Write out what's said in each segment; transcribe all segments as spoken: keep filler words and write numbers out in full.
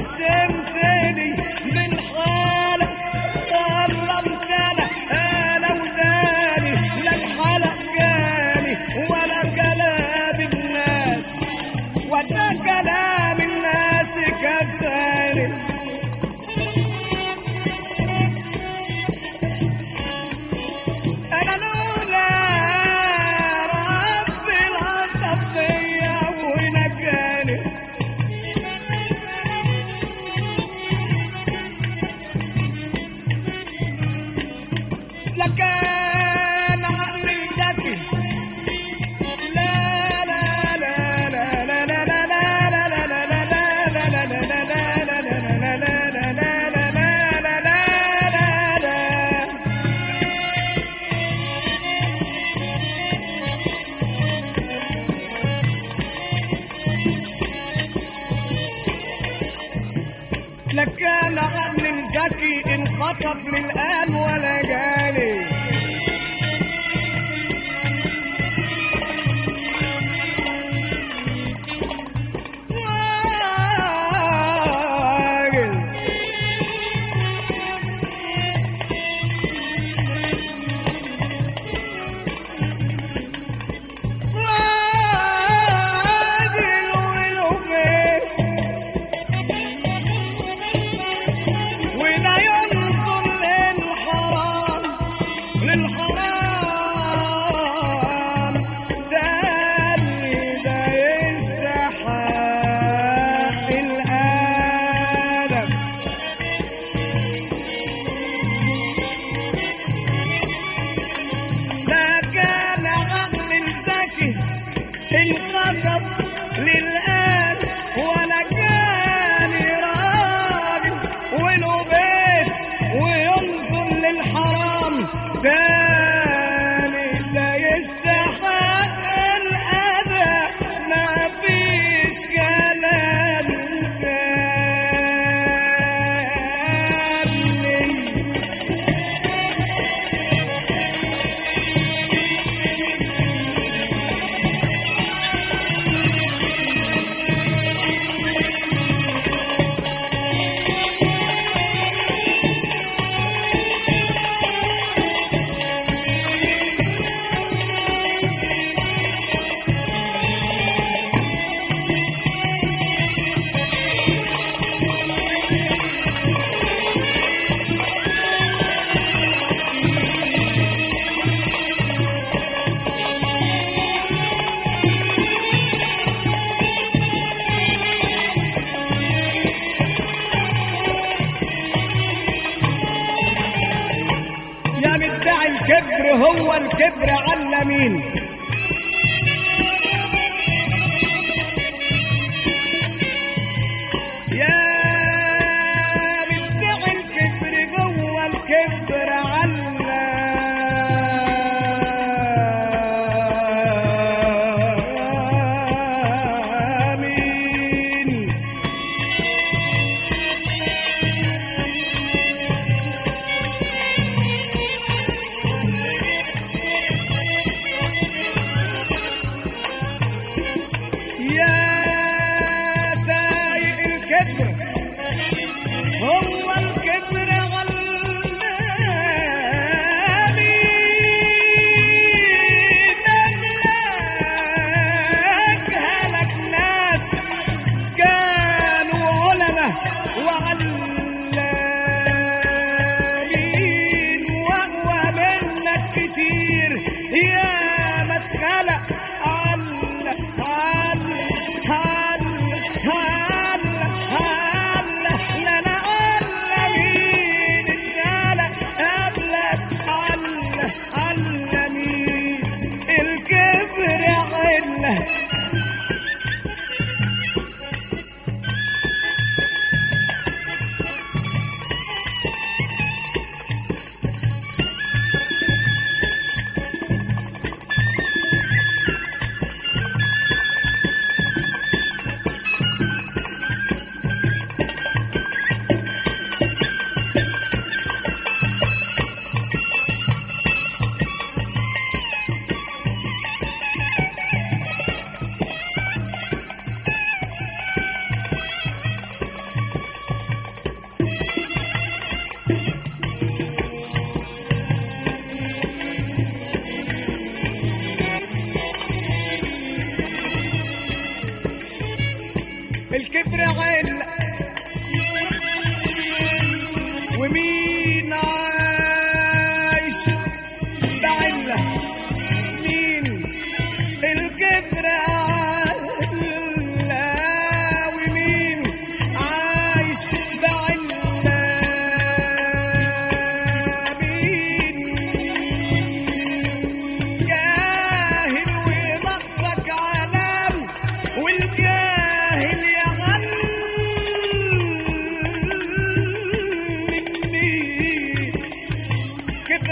عشمتني من حالك غرمت انا انا وداني لا الحلق جاني ولا كلام الناس ولا كلام الناس كفاني. انا لولا ربي العطف فيا ونجاني لكان عقلي ذكي لا لا لا لا لا لا لا لا لا لا لا لا لا لا لكان عقلي ذكي انخطف للآن ولا جالي انخطف للآن ولا جاني راجل وله بيت وينظر للحرام تاني لا يستحق الأذى ما فيش كلام تاني. يا مدعي الكبر هو الكبر على مين؟ يا مدعي الكبر جوه الكبر على مين؟ هو الكبر على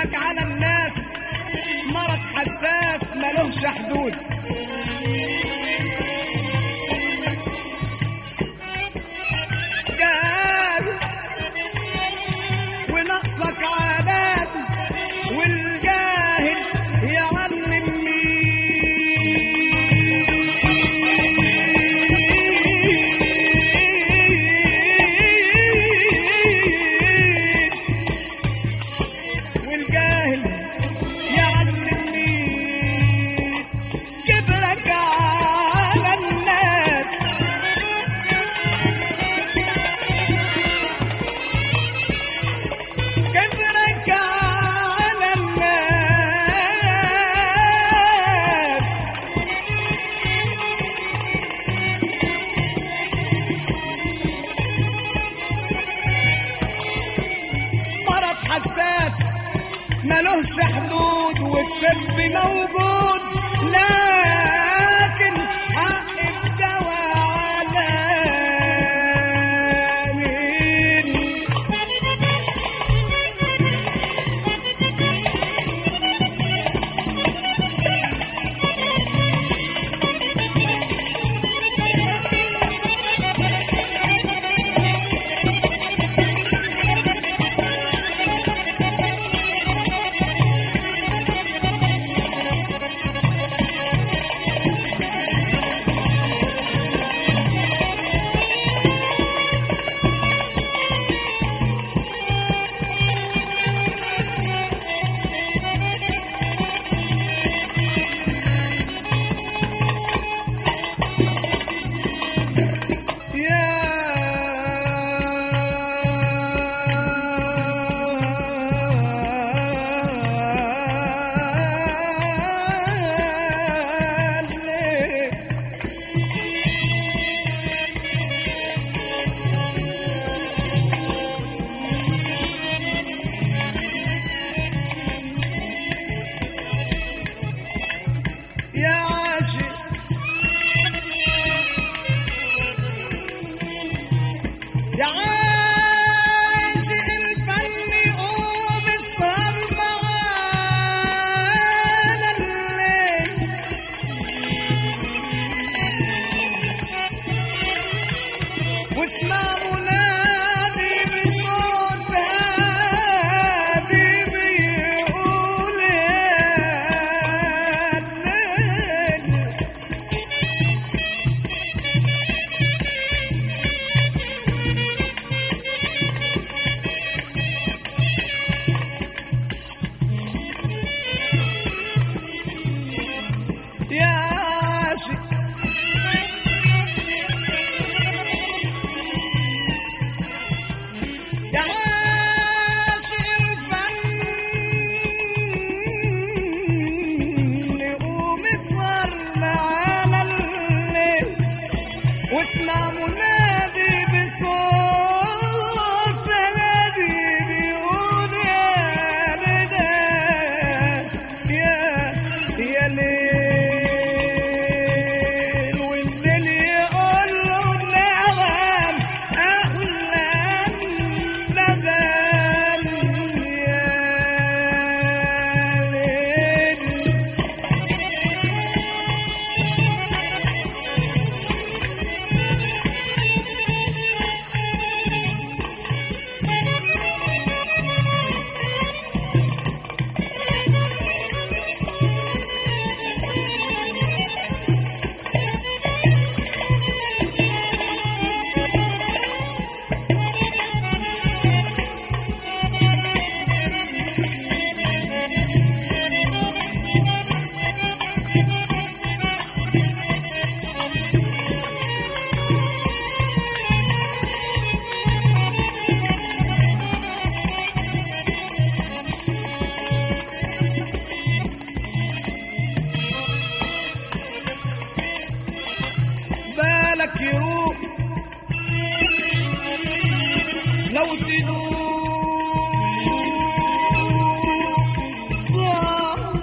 لك على الناس مرض حساس ملوش حدود. جاهل ونقصك عادات والجاهل يعلم ملوش حدود والطب موجود، لكن حق الدواء على مين؟ يا عاشق الفن قوم اسهر معانا الليل، واسمع منادي بصوت هادي بيقول يا الليل. يا عاشق يا عاشق الفن قوم اسهر معانا الليل، واسمع منادي بصوت هادي بيقول يا ندى يا يا ليل. بالك يروح لو تدوق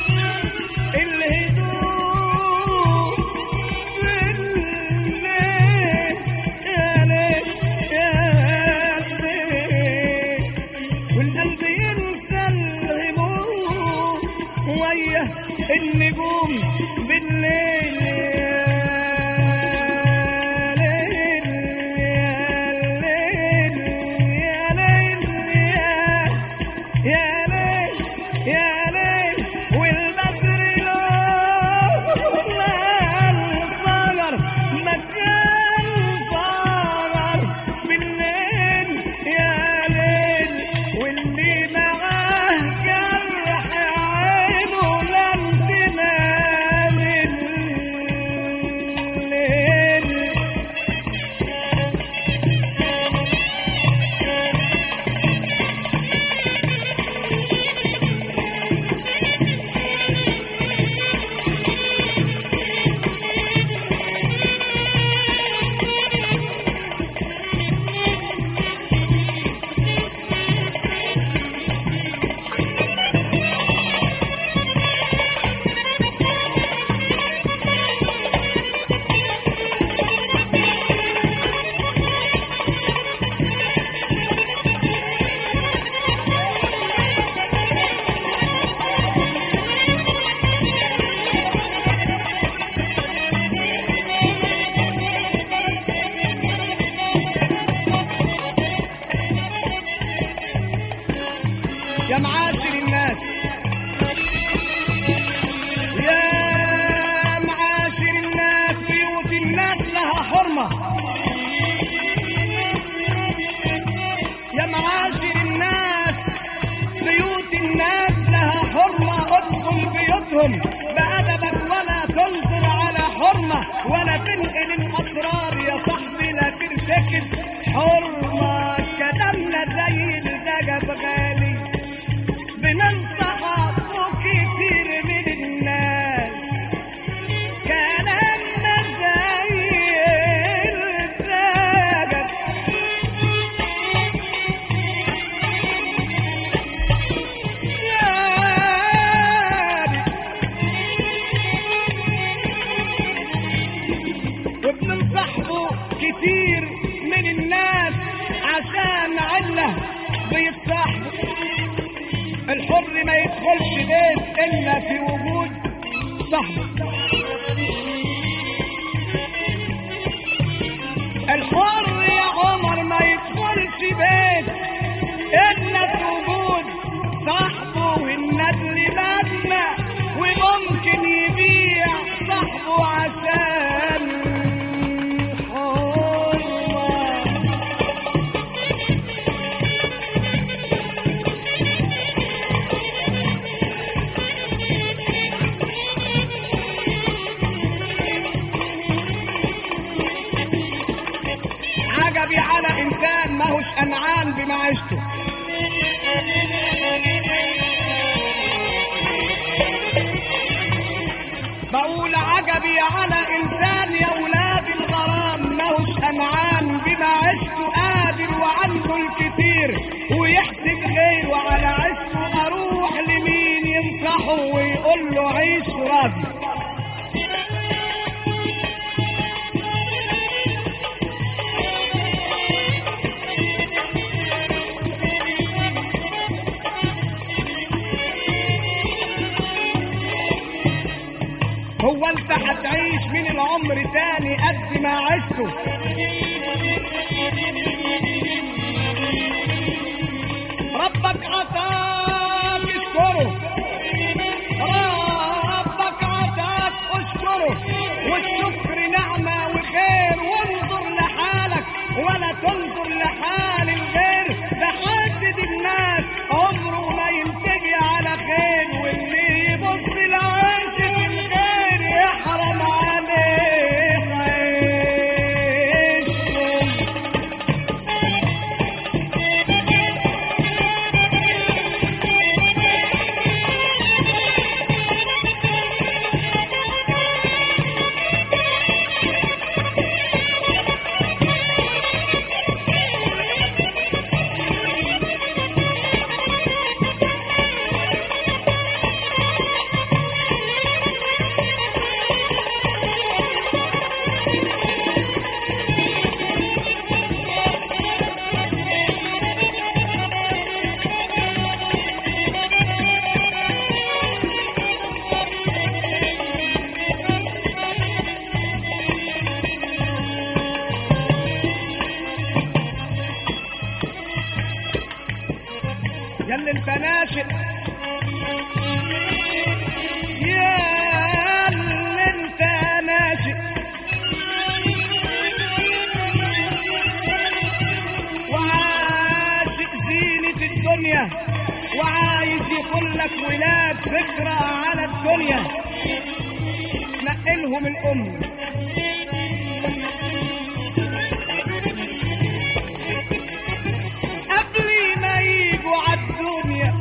الهدوء بالليل يا ليل يا ليل، والقلب ينسى الهموم النجوم بالليل يا معاشر الناس، يا معاشر الناس، بيوت الناس لها حرمة. يا معاشر الناس، بيوت الناس لها حرمة. ادخل بيوتهم بأدبك ولا تنظر على حرمة، ولا تنقل الأسرار يا صاحبي، لا ترتكب حرمة. كلامنا زي الدجب غالي، بننصح كتير من الناس، كلامنا زي الدجب. وبننصحه كتير من الناس عشان علة بيتصاحبوا. الحر ما يدخلش بيت إلا في وجود صاحبه. الحر يا عمر ما يدخلش بيت إلا في وجود صاحبه. والندل مدمع وممكن يبيع صاحبه عشان على إنسان ماهوش أنعان بمعيشته. بقول عجبي على إنسان يا ولاد الغرام، ماهوش أنعان بمعيشته، قادر وعنده الكتير ويحسد غيره على عيشته. أروح لمين ينصحه ويقول له عيش راضي؟ هو انت هتعيش من العمر تاني قد ما عشته؟ ربك عطاك اشكره، ربك عطاك اشكره، والشكر نعمة وخير. وانظر لحالك ولا تنظر لحال الغير، ده حاسد الناس عمره ما ينتهي على خير، واللي يبص لعيش الغير يحرم عليه عيشته. يا اللي انت ناشئ، يا اللي انت ناشئ وعاشق زينة الدنيا وعايز يكون لك ولاد فكرة على الدنيا، نقلهم الأم قبل ما يجوا عالدنيا.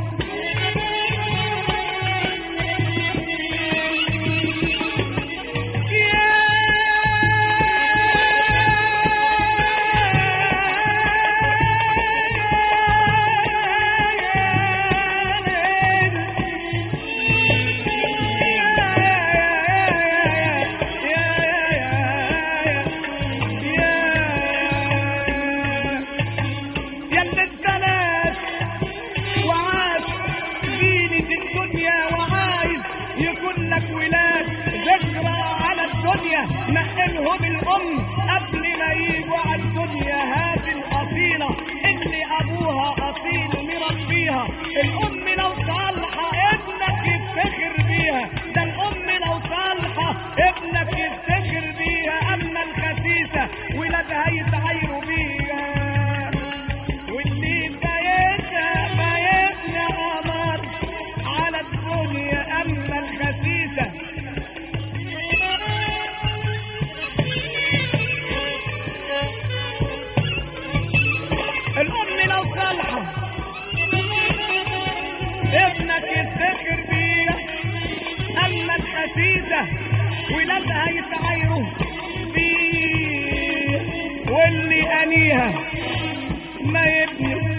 نقلهم الأم قبل ما يجوا عالدنيا. هذه الأصيلة اللي أبوها أصيل مربيها، الأم لو صالحة ابنك يفتخر بيها، ده الأم لو صالحة ابنك يفتخر بيها. أما الخسيسة ولادها يتعايروا بيها، واللي بايتها بايتنا قمر على الدنيا. أما الخسيسة الأم لو صالحة ابنك يفتخر بيها، أما الخسيسة ولادها يتعايروا بيها، واللي أنيها ما يبني